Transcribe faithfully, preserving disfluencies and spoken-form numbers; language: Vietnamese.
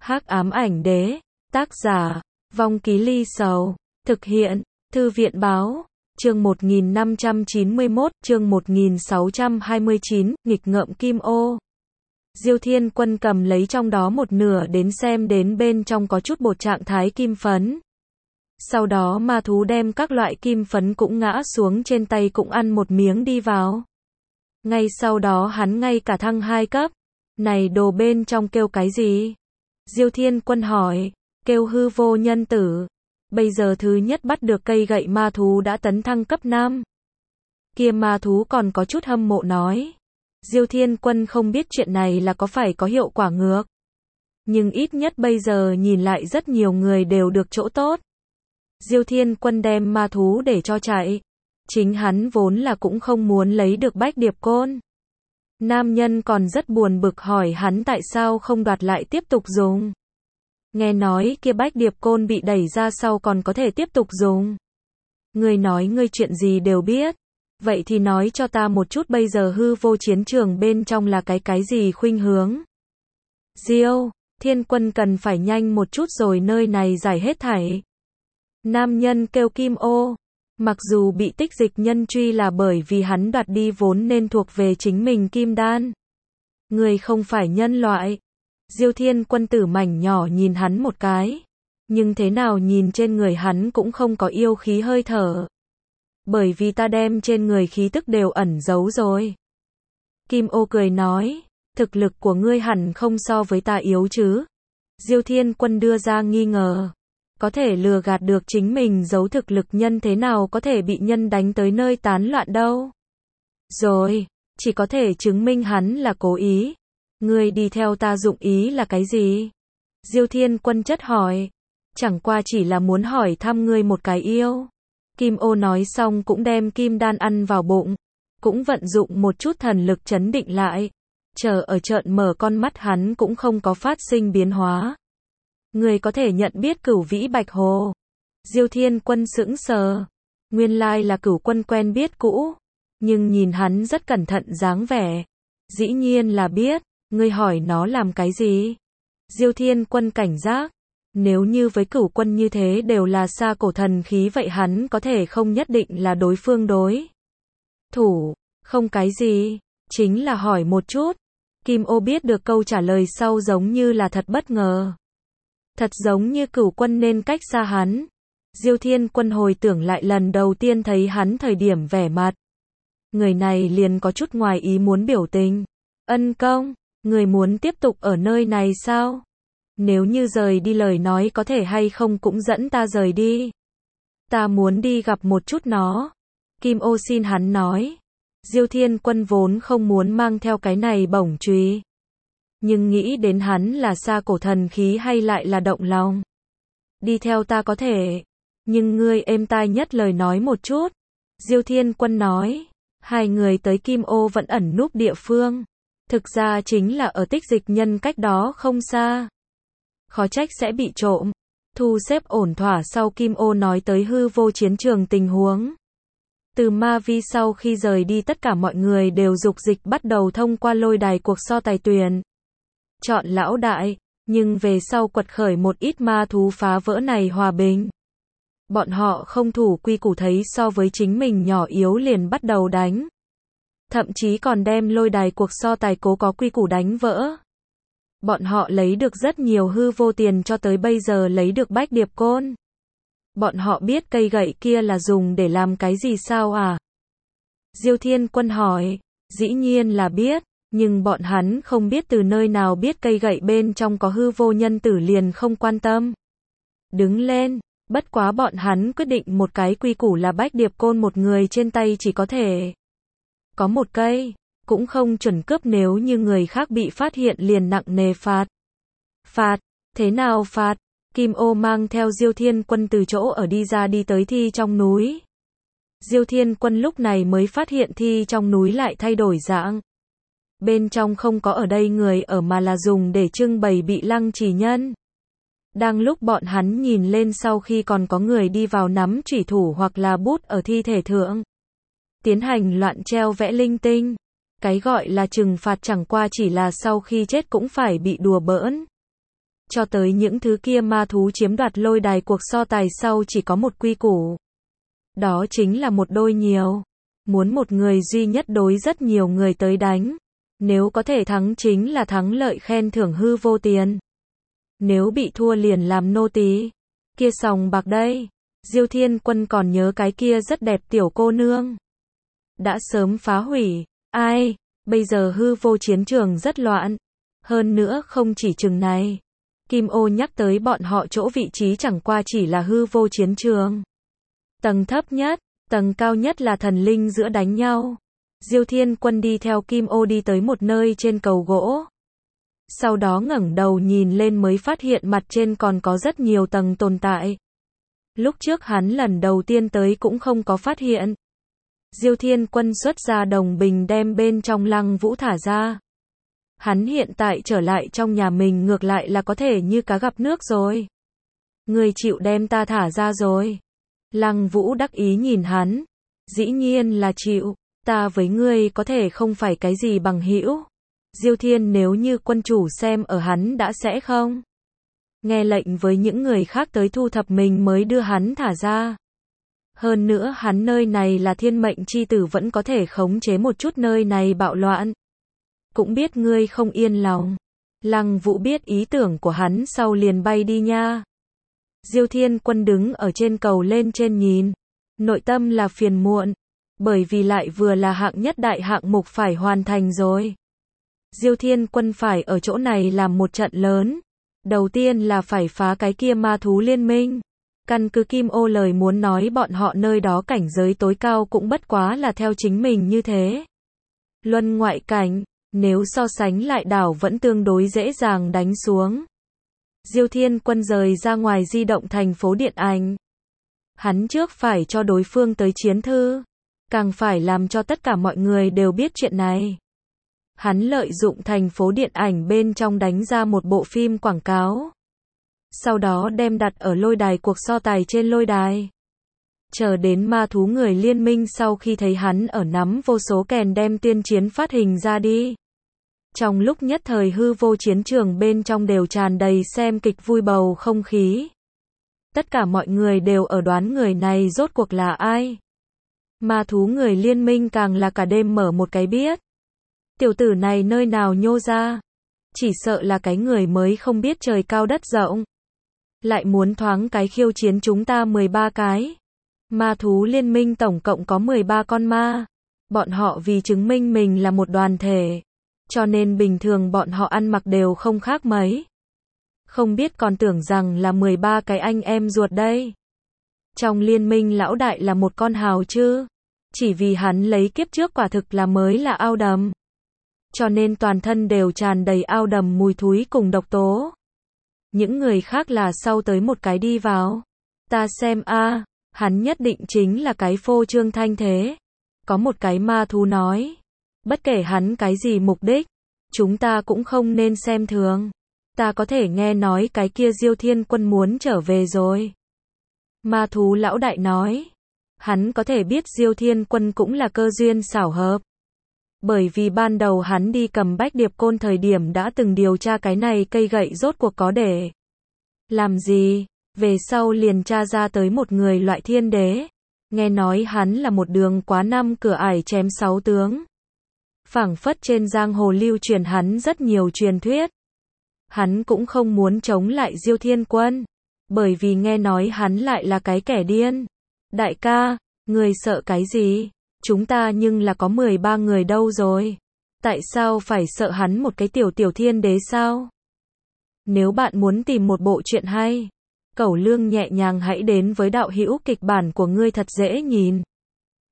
Hắc ám ảnh đế, tác giả, Vong Ký Ly Sầu, thực hiện, Thư viện báo, chương một nghìn năm trăm chín mươi mốt, chương một nghìn sáu trăm hai mươi chín, nghịch ngợm kim ô. Diêu Thiên Quân cầm lấy trong đó một nửa đến xem đến bên trong có chút bột trạng thái kim phấn. Sau đó ma thú đem các loại kim phấn cũng ngã xuống trên tay cũng ăn một miếng đi vào. Ngay sau đó hắn ngay cả thăng hai cấp. Này đồ bên trong kêu cái gì? Diêu Thiên Quân hỏi. Kêu hư vô nhân tử. Bây giờ thứ nhất bắt được cây gậy ma thú đã tấn thăng cấp năm. Kia ma thú còn có chút hâm mộ nói. Diêu Thiên Quân không biết chuyện này là có phải có hiệu quả ngược. Nhưng ít nhất bây giờ nhìn lại rất nhiều người đều được chỗ tốt. Diêu Thiên Quân đem ma thú để cho chạy. Chính hắn vốn là cũng không muốn lấy được bách điệp côn. Nam nhân còn rất buồn bực hỏi hắn tại sao không đoạt lại tiếp tục dùng. Nghe nói kia bách điệp côn bị đẩy ra sau còn có thể tiếp tục dùng. Ngươi nói ngươi chuyện gì đều biết. Vậy thì nói cho ta một chút bây giờ hư vô chiến trường bên trong là cái cái gì khuynh hướng. Diêu Thiên Quân cần phải nhanh một chút rồi nơi này giải hết thảy. Nam nhân kêu kim ô. Mặc dù bị tích dịch nhân truy là bởi vì hắn đoạt đi vốn nên thuộc về chính mình kim đan. Người không phải nhân loại. Diêu Thiên Quân tử mảnh nhỏ nhìn hắn một cái. Nhưng thế nào nhìn trên người hắn cũng không có yêu khí hơi thở. Bởi vì ta đem trên người khí tức đều ẩn giấu rồi. Kim ô cười nói. Thực lực của ngươi hẳn không so với ta yếu chứ. Diêu Thiên Quân đưa ra nghi ngờ. Có thể lừa gạt được chính mình giấu thực lực nhân thế nào có thể bị nhân đánh tới nơi tán loạn đâu. Rồi, chỉ có thể chứng minh hắn là cố ý. Ngươi đi theo ta dụng ý là cái gì? Diêu Thiên Quân chất hỏi. Chẳng qua chỉ là muốn hỏi thăm ngươi một cái yêu. Kim ô nói xong cũng đem kim đan ăn vào bụng. Cũng vận dụng một chút thần lực chấn định lại. Chờ ở trợn mở con mắt hắn cũng không có phát sinh biến hóa. Người có thể nhận biết Cửu Vĩ Bạch Hồ. Diêu Thiên Quân sững sờ. Nguyên lai là Cửu Quân quen biết cũ. Nhưng nhìn hắn rất cẩn thận dáng vẻ. Dĩ nhiên là biết. Ngươi hỏi nó làm cái gì? Diêu Thiên Quân cảnh giác. Nếu như với Cửu Quân như thế đều là xa cổ thần khí vậy hắn có thể không nhất định là đối phương đối thủ. Không cái gì. Chính là hỏi một chút. Kim ô biết được câu trả lời sau giống như là thật bất ngờ. Thật giống như Cửu Quân nên cách xa hắn. Diêu Thiên Quân hồi tưởng lại lần đầu tiên thấy hắn thời điểm vẻ mặt. Người này liền có chút ngoài ý muốn biểu tình. Ân công, người muốn tiếp tục ở nơi này sao? Nếu như rời đi lời nói có thể hay không cũng dẫn ta rời đi. Ta muốn đi gặp một chút nó. Kim ô xin hắn nói. Diêu Thiên Quân vốn không muốn mang theo cái này bổng chùy. Nhưng nghĩ đến hắn là xa cổ thần khí hay lại là động lòng. Đi theo ta có thể. Nhưng ngươi êm tai nhất lời nói một chút. Diêu Thiên Quân nói. Hai người tới Kim ô vẫn ẩn núp địa phương. Thực ra chính là ở tích dịch nhân cách đó không xa. Khó trách sẽ bị trộm. Thu xếp ổn thỏa sau Kim ô nói tới hư vô chiến trường tình huống. Từ Ma Vi sau khi rời đi tất cả mọi người đều dục dịch bắt đầu thông qua lôi đài cuộc so tài tuyển. Chọn lão đại, nhưng về sau quật khởi một ít ma thú phá vỡ này hòa bình. Bọn họ không thủ quy củ thấy so với chính mình nhỏ yếu liền bắt đầu đánh. Thậm chí còn đem lôi đài cuộc so tài cố có quy củ đánh vỡ. Bọn họ lấy được rất nhiều hư vô tiền cho tới bây giờ lấy được bách điệp côn. Bọn họ biết cây gậy kia là dùng để làm cái gì sao à? Diêu Thiên Quân hỏi, dĩ nhiên là biết. Nhưng bọn hắn không biết từ nơi nào biết cây gậy bên trong có hư vô nhân tử liền không quan tâm. Đứng lên, bất quá bọn hắn quyết định một cái quy củ là bách điệp côn một người trên tay chỉ có thể có một cây, cũng không chuẩn cướp nếu như người khác bị phát hiện liền nặng nề phạt. Phạt, thế nào phạt? Kim ô mang theo Diêu Thiên Quân từ chỗ ở đi ra đi tới thi trong núi. Diêu Thiên Quân lúc này mới phát hiện thi trong núi lại thay đổi dạng. Bên trong không có ở đây người ở mà là dùng để trưng bày bị lăng trì nhân. Đang lúc bọn hắn nhìn lên sau khi còn có người đi vào nắm chủy thủ hoặc là bút ở thi thể thượng. Tiến hành loạn treo vẽ linh tinh. Cái gọi là trừng phạt chẳng qua chỉ là sau khi chết cũng phải bị đùa bỡn. cho tới những thứ kia ma thú chiếm đoạt lôi đài cuộc so tài sau chỉ có một quy củ. Đó chính là một đôi nhiều. Muốn một người duy nhất đối rất nhiều người tới đánh. Nếu có thể thắng chính là thắng lợi khen thưởng hư vô tiền. Nếu bị thua liền làm nô tỳ. Kia sòng bạc đây. Diêu Thiên Quân còn nhớ cái kia rất đẹp tiểu cô nương. Đã sớm phá hủy. Ai, bây giờ hư vô chiến trường rất loạn. Hơn nữa không chỉ chừng này. Kim Ô nhắc tới bọn họ chỗ vị trí chẳng qua chỉ là hư vô chiến trường. Tầng thấp nhất, tầng cao nhất là thần linh giữa đánh nhau. Diêu Thiên Quân đi theo Kim Ô đi tới một nơi trên cầu gỗ. Sau đó ngẩng đầu nhìn lên mới phát hiện mặt trên còn có rất nhiều tầng tồn tại. Lúc trước hắn lần đầu tiên tới cũng không có phát hiện. Diêu Thiên Quân xuất ra đồng bình đem bên trong Lăng Vũ thả ra. Hắn hiện tại trở lại trong nhà mình ngược lại là có thể như cá gặp nước rồi. Người chịu đem ta thả ra rồi. Lăng Vũ đắc ý nhìn hắn. Dĩ nhiên là chịu. Ta với ngươi có thể không phải cái gì bằng hữu. Diêu Thiên nếu như quân chủ xem ở hắn đã sẽ không nghe lệnh với những người khác tới thu thập mình mới đưa hắn thả ra. Hơn nữa hắn nơi này là thiên mệnh chi tử vẫn có thể khống chế một chút nơi này bạo loạn. Cũng biết ngươi không yên lòng. Lăng Vũ biết ý tưởng của hắn sau liền bay đi nha. Diêu Thiên Quân đứng ở trên cầu lên trên nhìn. Nội tâm là phiền muộn. Bởi vì lại vừa là hạng nhất đại hạng mục phải hoàn thành rồi. Diêu Thiên Quân phải ở chỗ này làm một trận lớn. Đầu tiên là phải phá cái kia ma thú liên minh. Căn cứ Kim Ô lời muốn nói bọn họ nơi đó cảnh giới tối cao cũng bất quá là theo chính mình như thế. Luân ngoại cảnh, nếu so sánh lại đảo vẫn tương đối dễ dàng đánh xuống. Diêu Thiên Quân rời ra ngoài di động thành phố điện ảnh. Hắn trước phải cho đối phương tới chiến thư. Càng phải làm cho tất cả mọi người đều biết chuyện này. Hắn lợi dụng thành phố điện ảnh bên trong đánh ra một bộ phim quảng cáo. Sau đó đem đặt ở lôi đài cuộc so tài trên lôi đài. Chờ đến ma thú người liên minh sau khi thấy hắn ở nắm vô số kèn đem tuyên chiến phát hình ra đi. Trong lúc nhất thời hư vô chiến trường bên trong đều tràn đầy xem kịch vui bầu không khí. Tất cả mọi người đều ở đoán người này rốt cuộc là ai. Ma thú người liên minh càng là cả đêm mở một cái biết. Tiểu tử này nơi nào nhô ra. Chỉ sợ là cái người mới không biết trời cao đất rộng. Lại muốn thoáng cái khiêu chiến chúng ta mười ba cái. Ma thú liên minh tổng cộng có mười ba con ma. Bọn họ vì chứng minh mình là một đoàn thể. Cho nên bình thường bọn họ ăn mặc đều không khác mấy. Không biết còn tưởng rằng là mười ba cái anh em ruột đây. Trong liên minh lão đại là một con hào chứ. Chỉ vì hắn lấy kiếp trước quả thực là mới là ao đầm. Cho nên toàn thân đều tràn đầy ao đầm mùi thúi cùng độc tố. Những người khác là sau tới một cái đi vào. Ta xem a, à, hắn nhất định chính là cái phô trương thanh thế. Có một cái ma thú nói. Bất kể hắn cái gì mục đích, chúng ta cũng không nên xem thường. Ta có thể nghe nói cái kia Diêu Thiên Quân muốn trở về rồi. Ma thú lão đại nói. Hắn có thể biết Diêu Thiên Quân cũng là cơ duyên xảo hợp. Bởi vì ban đầu hắn đi cầm bách điệp côn thời điểm đã từng điều tra cái này cây gậy rốt cuộc có để làm gì, về sau liền tra ra tới một người loại thiên đế. Nghe nói hắn là một đường quá năm cửa ải chém sáu tướng. Phảng phất trên giang hồ lưu truyền hắn rất nhiều truyền thuyết. Hắn cũng không muốn chống lại Diêu Thiên Quân. Bởi vì nghe nói hắn lại là cái kẻ điên. Đại ca, người sợ cái gì? Chúng ta nhưng là có mười ba người đâu rồi. Tại sao phải sợ hắn một cái tiểu tiểu thiên đế sao? Nếu bạn muốn tìm một bộ truyện hay, Cẩu Lương nhẹ nhàng hãy đến với đạo hữu kịch bản của ngươi thật dễ nhìn.